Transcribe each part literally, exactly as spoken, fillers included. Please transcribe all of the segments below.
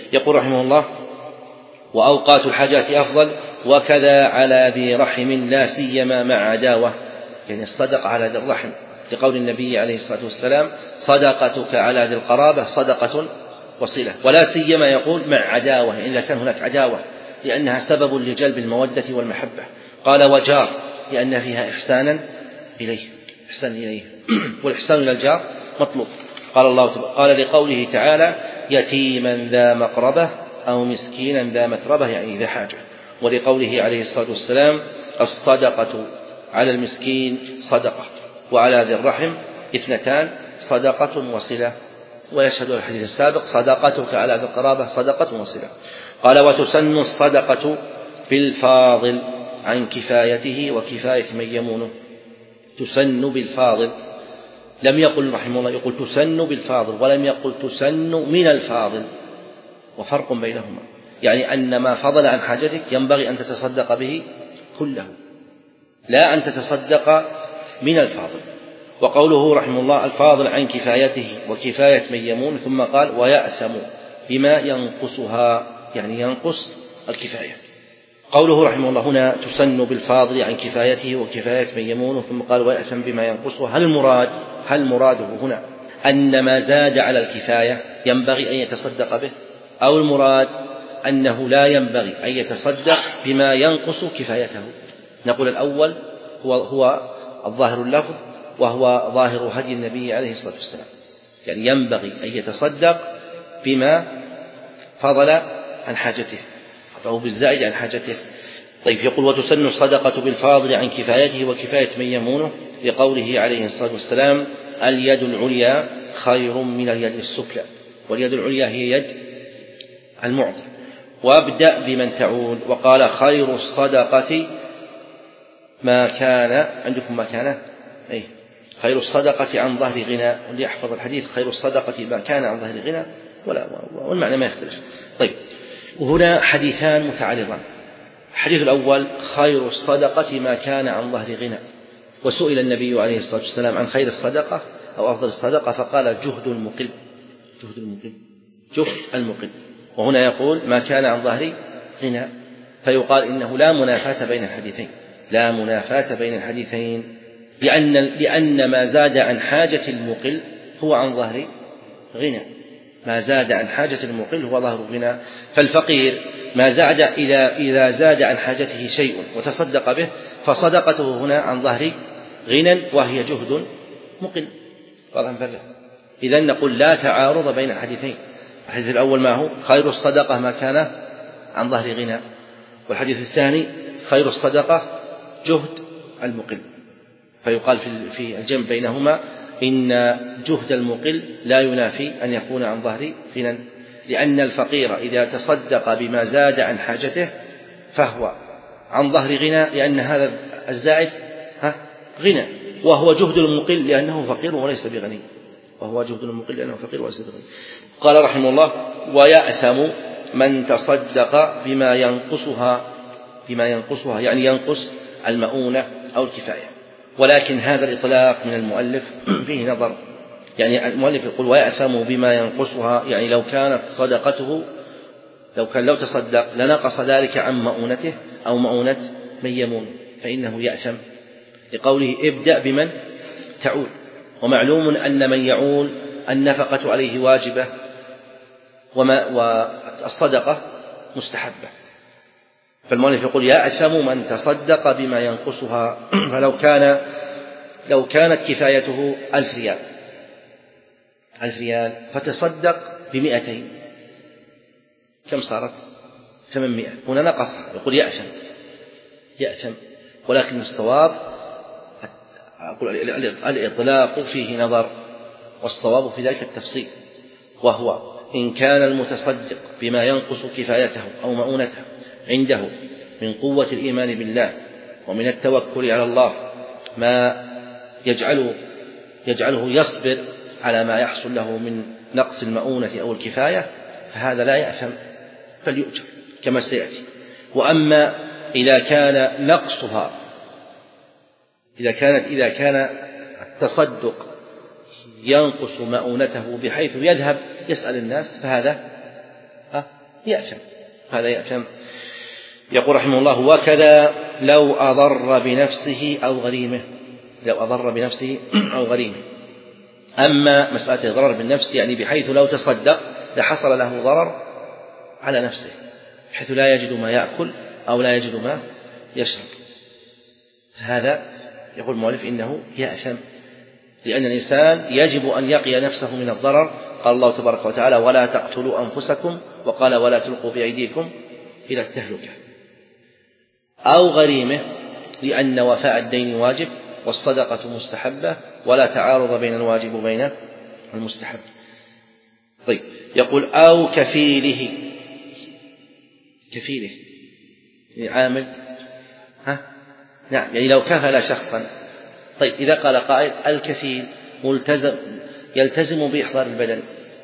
يقول رحمه الله: وأوقات الحاجات أفضل، وكذا على ذي رحم لا سيما مع عداوة، يعني الصدقة على ذي الرحم، لقول النبي عليه الصلاة والسلام: صدقتك على ذي القرابة صدقة وصلة. ولا سيما يقول مع عداوة، يعني إذا كان هناك عداوة، لأنها سبب لجلب المودة والمحبة. قال: وجار، لأن فيها إحسانا إليه، إحسان إليه والإحسان إلى الجار مطلوب. قال الله قال لقوله تعالى: يتيما ذا مقربة أو مسكينا ذا متربة، يعني ذا حاجة. ولقوله عليه الصلاة والسلام: الصدقة على المسكين صدقة، وعلى ذي الرحم اثنتان، صدقة وصلة. ويشهد الحديث السابق: صدقتك على ذي القرابة صدقة وصلة. قال: وتسن الصدقة بالفاضل عن كفايته وكفاية من يمونه. تسن بالفاضل، لم يقل رحمه الله يقول تسن بالفاضل، ولم يقل تسن من الفاضل، وفرق بينهما، يعني أن ما فضل عن حاجتك ينبغي أن تتصدق به كله، لا أن تتصدق من الفاضل. وقوله رحمه الله: الفاضل عن كفايته وكفاية من يمون، ثم قال: ويأثم بما ينقصها، يعني ينقص الكفاية. قوله رحمه الله هنا: تسن بالفاضل عن كفايته وكفاية من يمون، ثم قال: ويأثم بما ينقصها. هل المراد هل مراده هنا أن ما زاد على الكفاية ينبغي أن يتصدق به، أو المراد أنه لا ينبغي أن يتصدق بما ينقص كفايته؟ نقول الأول هو, هو الظاهر اللفظ، وهو ظاهر هدي النبي عليه الصلاة والسلام، يعني ينبغي أن يتصدق بما فضل عن حاجته أو بالزائد عن حاجته. طيب، يقول: وتسن الصدقة بالفاضل عن كفايته وكفاية من يمونه، لقوله عليه الصلاة والسلام: اليد العليا خير من اليد السفلى. واليد العليا هي يد المعطي. وابدأ بمن تعول. وقال: خير الصدقة ما كان عندكم ما كان أي خير الصدقة عن ظهر غنى، وليحفظ الحديث: خير الصدقة ما كان عن ظهر غنى، ولا والمعنى ما يختلف. طيب، وهنا حديثان متعارضان. الحديث الأول: خير الصدقة ما كان عن ظهر غنى. وسئل النبي عليه الصلاة والسلام عن خير الصدقة أو أفضل الصدقة، فقال: جهد المقل، جهد المقل، جهد المقل. وهنا يقول: ما كان عن ظهر غنى، فيقال إنه لا منافاة بين الحديثين، لا منافاة بين الحديثين، لأن لأن ما زاد عن حاجة المقل هو عن ظهر غنى، ما زاد عن حاجة المقل هو ظهر غنى. فالفقير ما زاد إذا إذا زاد عن حاجته شيء وتصدق به، فصدقته هنا عن ظهر غنى، وهي جهد مقل. إذن نقول لا تعارض بين الحديثين. الحديث الأول ما هو؟ خير الصدقة ما كان عن ظهر غنى. والحديث الثاني: خير الصدقة جهد المقل. فيقال في الجمع بينهما إن جهد المقل لا ينافي أن يكون عن ظهر غنى، لأن الفقير إذا تصدق بما زاد عن حاجته فهو عن ظهر غنى، لأن هذا الزائد غنى، وهو جهد المقل لأنه فقير وليس بغني، وهو جهد المقل لأنه فقير وليس بغني. قال رحمه الله: ويأثم من تصدق بما ينقصها، بما ينقصها يعني ينقص المؤونة أو الكفاية. ولكن هذا الإطلاق من المؤلف فيه نظر، يعني المؤلف يقول: ويأثم بما ينقصها، يعني لو كانت صدقته لو كان لو تصدق لنقص ذلك عن مؤونته أو مؤونة من يمون، فإنه يأثم، لقوله: ابدأ بمن تعول. ومعلوم أن من يعول النفقة عليه واجبة، وما والصدقة مستحبة. فالمؤلف يقول: يأثم من تصدق بما ينقصها. فلو كان لو كانت كفايته ألف ريال ألف ريال فتصدق بمئتين، كم صارت؟ ثمانمائة. هنا نقصها، يقول: يأثم يأثم ولكن الصواب أقول الإطلاق فيه نظر، والصواب في ذلك التفصيل، وهو إن كان المتصدق بما ينقص كفايته أو مؤونته عنده من قوة الإيمان بالله ومن التوكل على الله ما يجعله, يجعله يصبر على ما يحصل له من نقص المؤونة أو الكفاية، فهذا لا يأثم فليؤجر كما سيأتي. وأما إذا كان نقصها إذا كانت إذا كان التصدق ينقص مؤونته بحيث يذهب يسأل الناس، فهذا ها يأثم، هذا يأثم. يقول رحمه الله: وكذا لو أضر بنفسه أو غريمه، لو أضر بنفسه أو غريمه. أما مسألة الضرر بالنفس يعني بحيث لو تصدق لحصل له ضرر على نفسه، بحيث لا يجد ما يأكل أو لا يجد ما يشرب، هذا يقول المؤلف إنه يأثم، لأن الإنسان يجب أن يقي نفسه من الضرر. قال الله تبارك وتعالى: ولا تقتلوا أنفسكم، وقال: ولا تلقوا بأيديكم إلى التهلكة. أو غريمه، لأن وفاء الدين واجب والصدقة مستحبة، ولا تعارض بين الواجب وبين المستحب. طيب، يقول: أو كفيله، كفيله يعني عامل، ها نعم، يعني لو كفل شخصا. طيب، إذا قال قائل: الكفيل ملتزم يلتزم بإحضار البدن،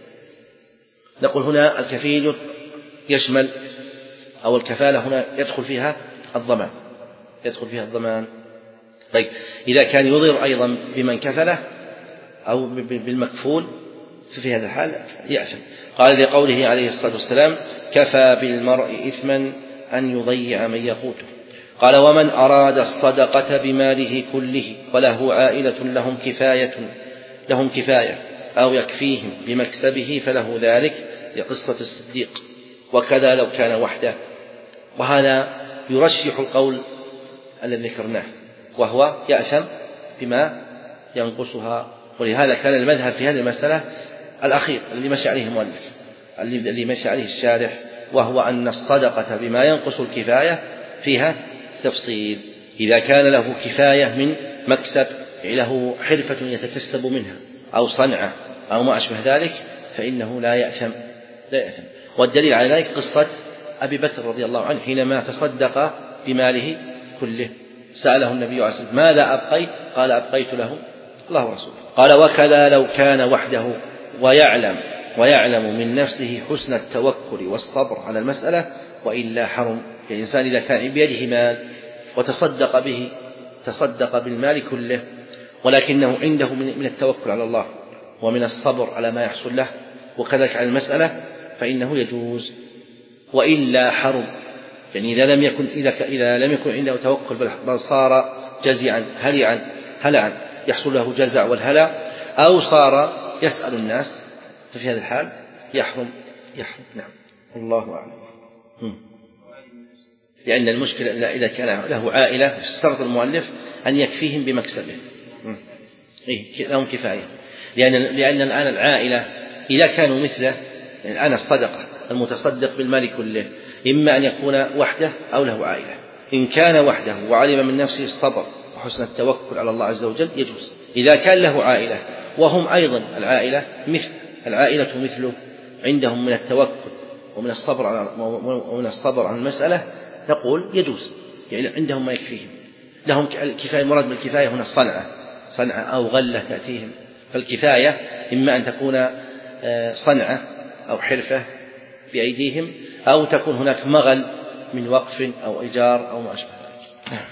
نقول هنا الكفيل يشمل أو الكفالة هنا يدخل فيها الضمان، يدخل فيها الضمان. طيب، إذا كان يضر أيضا بمن كفله أو بالمكفول ففي هذا الحال يأثم. قال لقوله عليه الصلاة والسلام: كفى بالمرء إثما أن يضيع من يقوته. قال: ومن أراد الصدقة بماله كله وله عائلة لهم كفاية لهم كفاية أو يكفيهم بمكسبه فله ذلك، لقصة الصديق. وكذا لو كان وحده. وهذا يرشح القول الذي ذكرناه، وهو يأثم بما ينقصها. ولهذا كان المذهب في هذه المسألة الأخير الذي مشى عليه المؤلف، الذي مشى عليه الشارح، وهو أن الصدقة بما ينقص الكفاية فيها تفصيل. إذا كان له كفاية من مكسب، له حرفة يتكسب منها أو صنعة أو ما أشبه ذلك، فإنه لا يأثم، لا يأثم. والدليل على ذلك قصة أبي بكر رضي الله عنه حينما تصدق بماله كله، سأله النبي عليه الصلاة والسلام: ماذا أبقيت؟ قال: أبقيت له الله ورسوله. قال: وكذا لو كان وحده ويعلم ويعلم من نفسه حسن التوكل والصبر على المسألة وإلا حرم. الإنسان إذا كان بيده مال وتصدق به، تصدق بالمال كله، ولكنه عنده من التوكل على الله ومن الصبر على ما يحصل له وكذلك على المسألة، فإنه يجوز. وإلا حرم، يعني إذا لم يكن إذا إذا لم يكن عنده توكل بل صار جزعا هلعا هلعا يحصل له جزع والهلع، أو صار يسأل الناس، ففي هذا الحال يحرم يحرم نعم، الله أعلم. لأن المشكلة إذا كان له عائلة، اشترط المؤلف أن يكفيهم بمكسبه، إيه لهم كفاية، لأن لأن الآن العائلة إذا كانوا مثله، يعني الآن الصدقة المتصدق بالمال كله إما أن يكون وحده أو له عائلة. إن كان وحده وعلم من نفسه الصبر وحسن التوكل على الله عز وجل يجوز. إذا كان له عائلة وهم أيضا العائلة مثل العائلة مثله، عندهم من التوكل ومن الصبر على ومن الصبر عن المسألة، نقول يجوز، يعني عندهم ما يكفيهم، لهم الكفاية. مراد بالكفاية هنا صنعة صنعة أو غلة تأتيهم. فالكفاية إما أن تكون صنعة أو حرفة بأيديهم، أو تكون هناك مغل من وقف أو إيجار أو ما أشبه ذلك.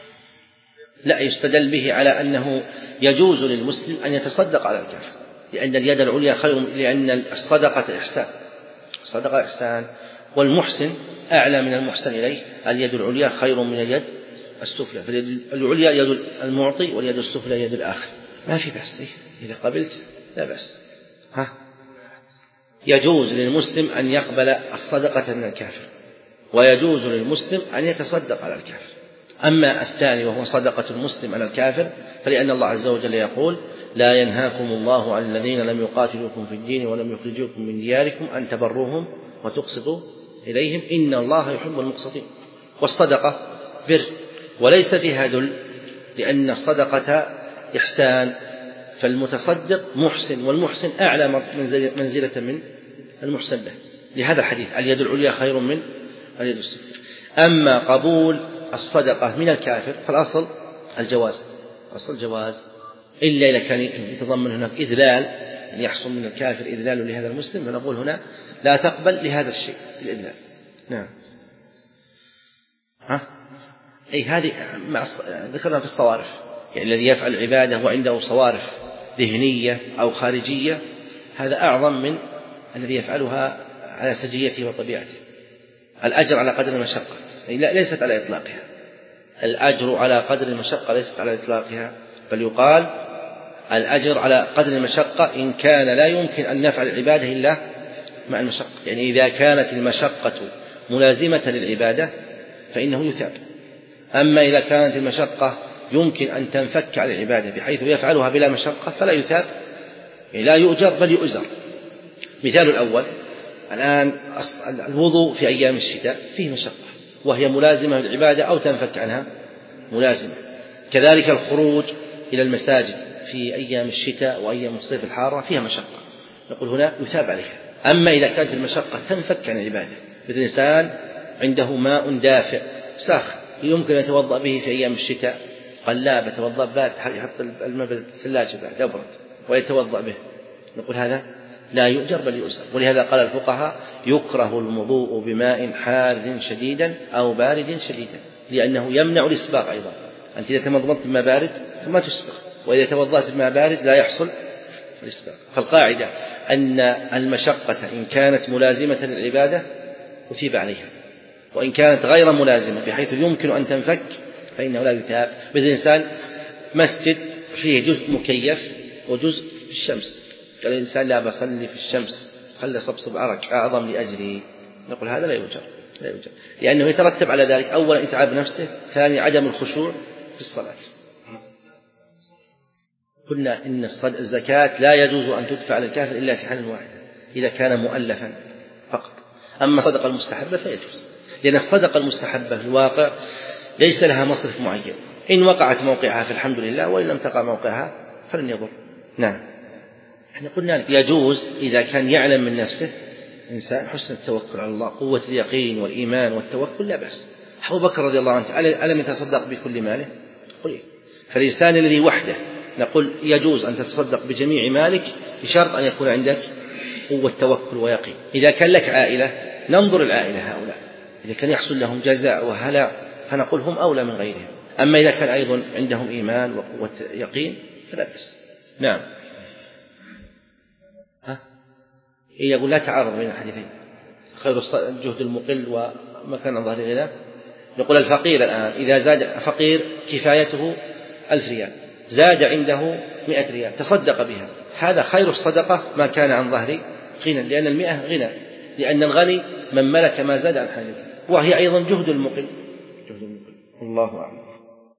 لا يستدل به على أنه يجوز للمسلم أن يتصدق على الكافر، لأن اليد العليا خير، لأن الصدقة إحسان، الصدقة إحسان، والمحسن أعلى من المحسن إليه. اليد العليا خير من اليد السفلى، فاليد العليا يد المعطي واليد السفلى يد الآخر. ما في بأس، إذا قبلت لا بأس. ها يجوز للمسلم أن يقبل الصدقة من الكافر، ويجوز للمسلم أن يتصدق على الكافر. أما الثاني وهو صدقة المسلم على الكافر، فلأن الله عز وجل يقول: لا ينهاكم الله عن الذين لم يقاتلوكم في الدين ولم يخرجوكم من دياركم أن تبروهم وتقسطوا إليهم إن الله يحب المقسطين. والصدقة بر وليس فيها ذل، لأن الصدقة إحسان، فالمتصدق محسن، والمحسن أعلى منزلة من المحسن له. لهذا الحديث: اليد العليا خير من اليد السفلى. أما قبول الصدقة من الكافر فالأصل الجواز، أصل الجواز، إلا إذا كان يتضمن هناك إذلال، يعني يحصل من الكافر إذلال لهذا المسلم، فنقول هنا لا تقبل لهذا الشيء الإذلال. نعم. ها أي هذه مع ذكرنا في الصوارف، يعني الذي يفعل عبادة وعنده صوارف ذهنية أو خارجية، هذا أعظم من الذي يفعلها على سجيته وطبيعته. الأجر على قدر المشقة ليست على إطلاقها، الأجر على قدر المشقة ليست على إطلاقها، بل يقال الأجر على قدر المشقة إن كان لا يمكن أن نفعل العبادة إلا مع المشقة. يعني إذا كانت المشقة ملازمة للعبادة فإنه يثاب. أما إذا كانت المشقة يمكن أن تنفك على العبادة بحيث يفعلها بلا مشقة فلا يثاب، يعني لا يؤجر بل يؤزر. مثال الأول الآن الوضوء في أيام الشتاء فيه مشقة وهي ملازمة للعبادة أو تنفك عنها ملازمة. كذلك الخروج إلى المساجد في أيام الشتاء وأيام الصيف الحارة فيها مشقة، نقول هنا يثاب عليها. أما إذا كانت المشقة تنفك عن العبادة، الإنسان عنده ماء دافئ ساخن يمكن أن يتوضأ به في أيام الشتاء، قلاب يتوضأ بارد يحط الماء بالثلاجة بعد أبرد ويتوضأ به، نقول هذا لا يؤجر بل يؤزر. ولهذا قال الفقهاء يكره الوضوء بماء حار شديدا أو بارد شديدا، لأنه يمنع الإسباغ أيضا. أنت إذا تمضمضت بماء بارد فما تسبغ، وإذا توضأت بماء بارد لا يحصل الإسباغ. فالقاعدة أن المشقة إن كانت ملازمة للعبادة أثيب عليها، وإن كانت غير ملازمة بحيث يمكن أن تنفك فإنه لا يثاب. مثل إنسان مسجد فيه جزء مكيف وجزء في الشمس، قال الإنسان لا بصلي في الشمس خلي صبصب عرق أعظم لأجلي، نقول هذا لا يوجر لا يوجر لأنه يترتب على ذلك أولا إتعاب نفسه، ثانيا عدم الخشوع في الصلاة. قلنا إن الزكاة لا يجوز أن تدفع للكافر إلا في حال واحدة إذا كان مؤلفا فقط. أما الصدقة المستحبة فيجوز، لأن الصدقة المستحبة في الواقع ليس لها مصرف معين، إن وقعت موقعها فالحمد لله، وإن لم تقع موقعها فلن يضر. نعم، احنا قلنا لك يجوز إذا كان يعلم من نفسه إنسان حسن التوكل على الله، قوة اليقين والإيمان والتوكل لا بأس. أبو بكر رضي الله عنه ألم يتصدق بكل ماله؟ قل إيه. فالإنسان الذي وحده نقول يجوز أن تتصدق بجميع مالك بشرط أن يكون عندك قوة توكل ويقين. إذا كان لك عائلة ننظر العائلة هؤلاء، إذا كان يحصل لهم جزاء وهلع فنقول هم أولى من غيرهم. أما إذا كان أيضا عندهم إيمان وقوة يقين فلا بأس. نعم. ها؟ إيه يقول لا تعارض بين الحديثين، خير الجهد المقل ومكان ظهر غنى. نقول الفقير الآن إذا زاد، فقير كفايته ألف ريال زاد عنده مئة ريال تصدق بها، هذا خير الصدقة ما كان عن ظهر غنى، لأن المئة غنى، لأن الغني من ملك ما زاد عن حاجته، وهي أيضا جهد المقل. جهد المقل. الله أعلم.